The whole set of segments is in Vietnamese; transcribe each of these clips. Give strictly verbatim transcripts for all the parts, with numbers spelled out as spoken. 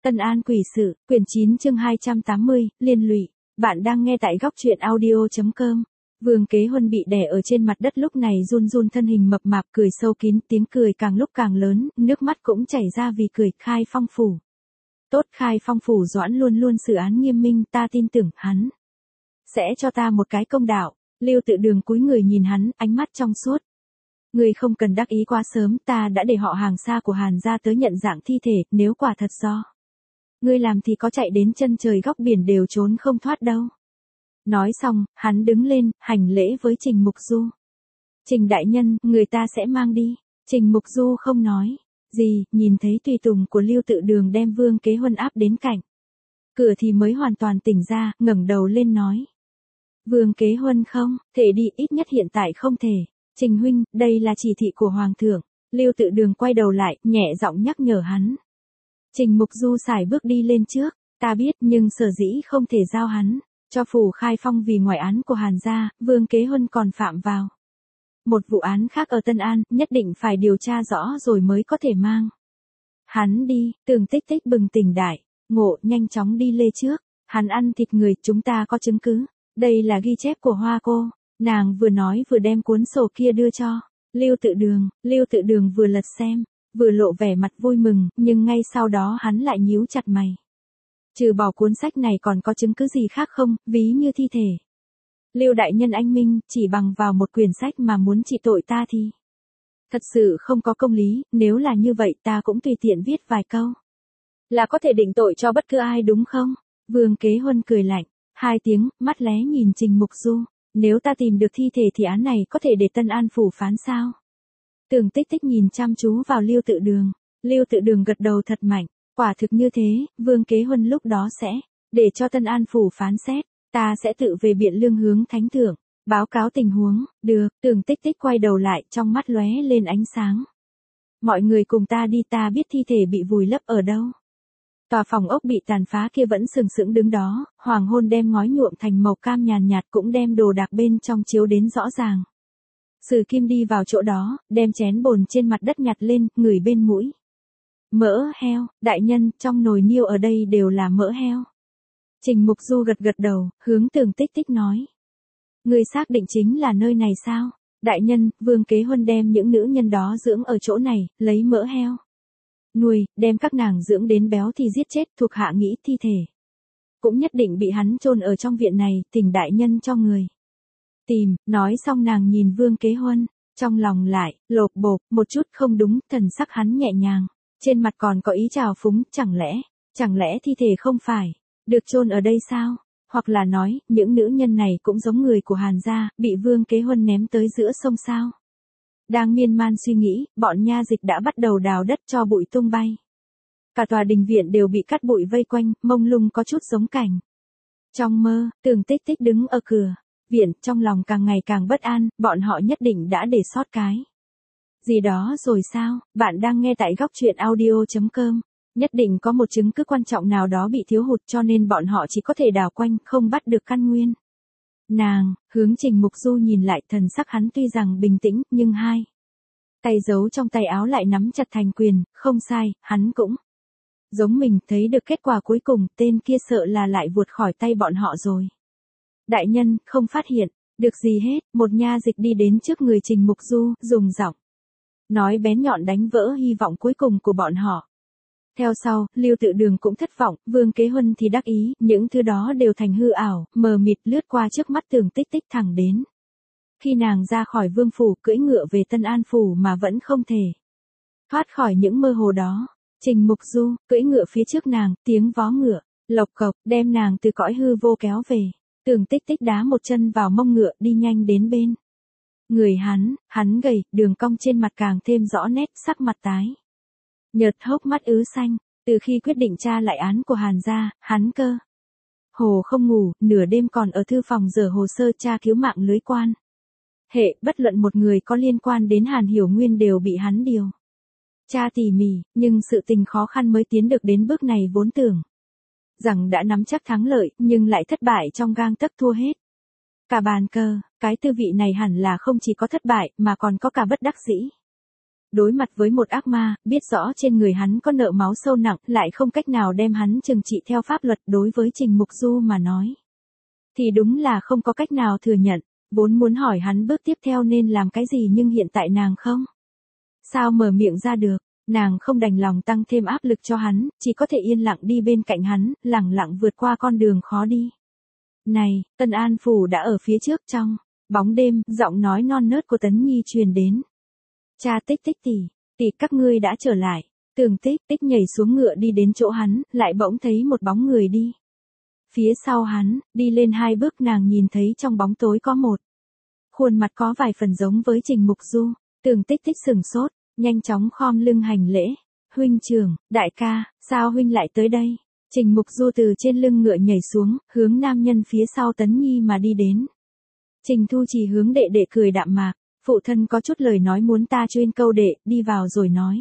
Tân An quỷ sự, quyển chín chương hai trăm tám mươi, liên lụy. Bạn đang nghe tại góc truyện audio chấm com. Vương Kế Huân bị đè ở trên mặt đất lúc này run run thân hình mập mạp cười sâu kín, tiếng cười càng lúc càng lớn, nước mắt cũng chảy ra vì cười. Khai Phong phủ. Tốt, Khai Phong phủ Doãn luôn luôn xử án nghiêm minh, ta tin tưởng hắn sẽ cho ta một cái công đạo. Lưu Tự Đường cúi người nhìn hắn, ánh mắt trong suốt. Ngươi không cần đắc ý quá sớm, ta đã để họ hàng xa của Hàn gia tới nhận dạng thi thể, nếu quả thật do ngươi làm thì có chạy đến chân trời góc biển đều trốn không thoát đâu. Nói xong, hắn đứng lên, hành lễ với Trình Mục Du. Trình đại nhân, người ta sẽ mang đi. Trình Mục Du không nói gì, nhìn thấy tùy tùng của Lưu Tự Đường đem Vương Kế Huân áp đến cạnh cửa thì mới hoàn toàn tỉnh ra, ngẩng đầu lên nói. Vương Kế Huân không thể đi, ít nhất hiện tại không thể. Trình huynh, đây là chỉ thị của Hoàng thượng. Lưu Tự Đường quay đầu lại, nhẹ giọng nhắc nhở hắn. Trình Mục Du sải bước đi lên trước. Ta biết, nhưng sở dĩ không thể giao hắn cho phủ Khai Phong vì ngoại án của Hàn gia, Vương Kế Huân còn phạm vào một vụ án khác ở Tân An, nhất định phải điều tra rõ rồi mới có thể mang hắn đi. Tường Tích Tích bừng tỉnh đại ngộ, nhanh chóng đi lê trước. Hắn ăn thịt người, chúng ta có chứng cứ. Đây là ghi chép của Hoa cô. Nàng vừa nói vừa đem cuốn sổ kia đưa cho Lưu Tự Đường. Lưu Tự Đường vừa lật xem, vừa lộ vẻ mặt vui mừng, nhưng ngay sau đó hắn lại nhíu chặt mày. Trừ bỏ cuốn sách này còn có chứng cứ gì khác không, ví như thi thể Lưu đại nhân anh minh, chỉ bằng vào một quyển sách mà muốn trị tội ta thì thật sự không có công lý, nếu là như vậy ta cũng tùy tiện viết vài câu là có thể định tội cho bất cứ ai đúng không? Vương Kế Huân cười lạnh hai tiếng, mắt lé nhìn Trình Mục Du. Nếu ta tìm được thi thể thì án này có thể để Tân An phủ phán sao? Tường Tích Tích nhìn chăm chú vào Lưu Tự Đường. Lưu Tự Đường gật đầu thật mạnh. Quả thực như thế, Vương Kế Huân lúc đó sẽ để cho Tân An phủ phán xét. Ta sẽ tự về Biện Lương hướng thánh thượng báo cáo tình huống. Được. Tường Tích Tích quay đầu lại, trong mắt lóe lên ánh sáng. Mọi người cùng ta đi, ta biết thi thể bị vùi lấp ở đâu. Tòa phòng ốc bị tàn phá kia vẫn sừng sững đứng đó, hoàng hôn đem ngói nhuộm thành màu cam nhàn nhạt cũng đem đồ đạc bên trong chiếu đến rõ ràng. Sử Kim đi vào chỗ đó, đem chén bồn trên mặt đất nhặt lên, ngửi bên mũi. Mỡ heo, đại nhân, trong nồi niêu ở đây đều là mỡ heo. Trình Mục Du gật gật đầu, hướng Tường Tích Tích nói. Người xác định chính là nơi này sao? Đại nhân, Vương Kế Huân đem những nữ nhân đó dưỡng ở chỗ này, lấy mỡ heo nuôi, đem các nàng dưỡng đến béo thì giết chết. Thuộc hạ nghĩ thi thể cũng nhất định bị hắn chôn ở trong viện này, thỉnh đại nhân cho người tìm. Nói xong nàng nhìn Vương Kế Huân, trong lòng lại lộp bộp một chút, không đúng, thần sắc hắn nhẹ nhàng, trên mặt còn có ý trào phúng. Chẳng lẽ, chẳng lẽ thi thể không phải được chôn ở đây sao? Hoặc là nói, những nữ nhân này cũng giống người của Hàn gia, bị Vương Kế Huân ném tới giữa sông sao? Đang miên man suy nghĩ, bọn nha dịch đã bắt đầu đào đất cho bụi tung bay. Cả tòa đình viện đều bị cát bụi vây quanh, mông lung có chút giống cảnh trong mơ. Tường Tích Tích đứng ở cửa viện, trong lòng càng ngày càng bất an, bọn họ nhất định đã để sót cái gì đó rồi sao? Bạn đang nghe tại góc truyện audio chấm com. Nhất định có một chứng cứ quan trọng nào đó bị thiếu hụt, cho nên bọn họ chỉ có thể đào quanh, không bắt được căn nguyên. Nàng hướng Trình Mục Du nhìn lại, thần sắc hắn tuy rằng bình tĩnh, nhưng hai tay giấu trong tay áo lại nắm chặt thành quyền. Không sai, hắn cũng giống mình, thấy được kết quả cuối cùng, tên kia sợ là lại vụt khỏi tay bọn họ rồi. Đại nhân, không phát hiện được gì hết. Một nha dịch đi đến trước người Trình Mục Du, dùng giọng nói bén nhọn đánh vỡ hy vọng cuối cùng của bọn họ. Theo sau, Lưu Tự Đường cũng thất vọng, Vương Kế Huân thì đắc ý, những thứ đó đều thành hư ảo, mờ mịt lướt qua trước mắt Tường Tích Tích thẳng đến khi nàng ra khỏi vương phủ, cưỡi ngựa về Tân An phủ mà vẫn không thể thoát khỏi những mơ hồ đó. Trình Mục Du cưỡi ngựa phía trước nàng, tiếng vó ngựa lộc cộc đem nàng từ cõi hư vô kéo về. Tường Tích Tích đá một chân vào mông ngựa, đi nhanh đến bên người hắn. Hắn gầy, đường cong trên mặt càng thêm rõ nét, sắc mặt tái nhợt, hốc mắt ứ xanh. Từ khi quyết định tra lại án của Hàn gia, hắn cơ hồ không ngủ, nửa đêm còn ở thư phòng dở hồ sơ tra cứu mạng lưới quan hệ, bất luận một người có liên quan đến Hàn Hiểu Nguyên đều bị hắn điều tra tỉ mỉ, nhưng sự tình khó khăn mới tiến được đến bước này, vốn tưởng rằng đã nắm chắc thắng lợi, nhưng lại thất bại trong gang tấc, thua hết cả bàn cờ. Cái tư vị này hẳn là không chỉ có thất bại, mà còn có cả bất đắc dĩ. Đối mặt với một ác ma, biết rõ trên người hắn có nợ máu sâu nặng, lại không cách nào đem hắn trừng trị theo pháp luật, đối với Trình Mục Du mà nói. Thì đúng là không có cách nào thừa nhận, vốn muốn hỏi hắn bước tiếp theo nên làm cái gì nhưng hiện tại nàng không. Sao mở miệng ra được, nàng không đành lòng tăng thêm áp lực cho hắn, chỉ có thể yên lặng đi bên cạnh hắn, lẳng lặng vượt qua con đường khó đi. Này, Tân An Phủ đã ở phía trước trong bóng đêm, giọng nói non nớt của Tấn Nhi truyền đến. Cha Tích Tích tỷ, tỷ các ngươi đã trở lại. Tường Tích Tích nhảy xuống ngựa đi đến chỗ hắn, lại bỗng thấy một bóng người đi. Phía sau hắn, đi lên hai bước nàng nhìn thấy trong bóng tối có một khuôn mặt có vài phần giống với Trình Mục Du. Tường Tích Tích sừng sốt, nhanh chóng khom lưng hành lễ. Huynh trưởng, đại ca, sao huynh lại tới đây? Trình Mục Du từ trên lưng ngựa nhảy xuống, hướng nam nhân phía sau Tấn Nhi mà đi đến. Trình Thu Trì hướng đệ đệ cười đạm mạc, phụ thân có chút lời nói muốn ta chuyên câu đệ, đi vào rồi nói.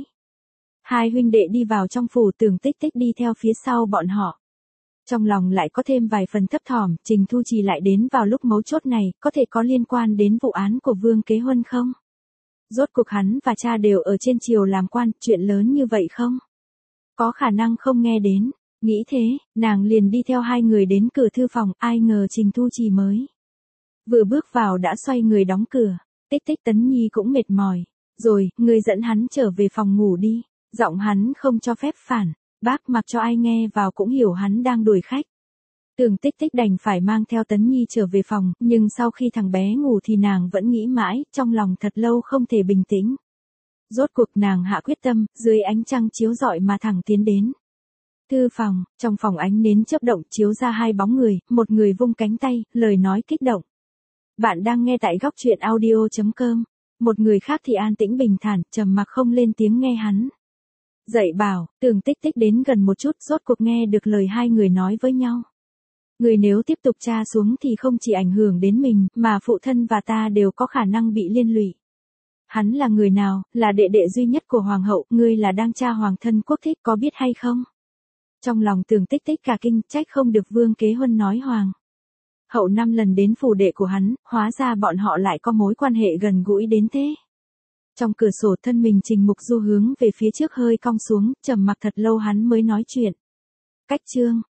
Hai huynh đệ đi vào trong phủ, Tường Tích Tích đi theo phía sau bọn họ. Trong lòng lại có thêm vài phần thấp thỏm, Trình Thu Trì lại đến vào lúc mấu chốt này, có thể có liên quan đến vụ án của Vương Kế Huân không? Rốt cuộc hắn và cha đều ở trên triều làm quan, chuyện lớn như vậy không? Có khả năng không nghe đến, nghĩ thế, nàng liền đi theo hai người đến cửa thư phòng, ai ngờ Trình Thu Trì mới vừa bước vào đã xoay người đóng cửa. Tích Tích Tấn Nhi cũng mệt mỏi. Rồi, người dẫn hắn trở về phòng ngủ đi. Giọng hắn không cho phép phản. Bác mặc cho ai nghe vào cũng hiểu hắn đang đuổi khách. Tường Tích Tích đành phải mang theo Tấn Nhi trở về phòng, nhưng sau khi thằng bé ngủ thì nàng vẫn nghĩ mãi, trong lòng thật lâu không thể bình tĩnh. Rốt cuộc nàng hạ quyết tâm, dưới ánh trăng chiếu rọi mà thẳng tiến đến thư phòng. Trong phòng ánh nến chớp động chiếu ra hai bóng người, một người vung cánh tay, lời nói kích động. Bạn đang nghe tại góc truyện audio chấm com. Một người khác thì an tĩnh bình thản, trầm mặc không lên tiếng nghe hắn dạy bảo. Tường Tích Tích đến gần một chút, rốt cuộc nghe được lời hai người nói với nhau. Người nếu tiếp tục tra xuống thì không chỉ ảnh hưởng đến mình, mà phụ thân và ta đều có khả năng bị liên lụy. Hắn là người nào, là đệ đệ duy nhất của hoàng hậu, ngươi là đang tra hoàng thân quốc thích, có biết hay không? Trong lòng Tường Tích Tích cả kinh, trách không được Vương Kế Huân nói hoàng hậu năm lần đến phủ đệ của hắn, hóa ra bọn họ lại có mối quan hệ gần gũi đến thế. Trong cửa sổ thân mình Trình Mục Du hướng về phía trước hơi cong xuống, trầm mặc thật lâu hắn mới nói chuyện. Cách chương,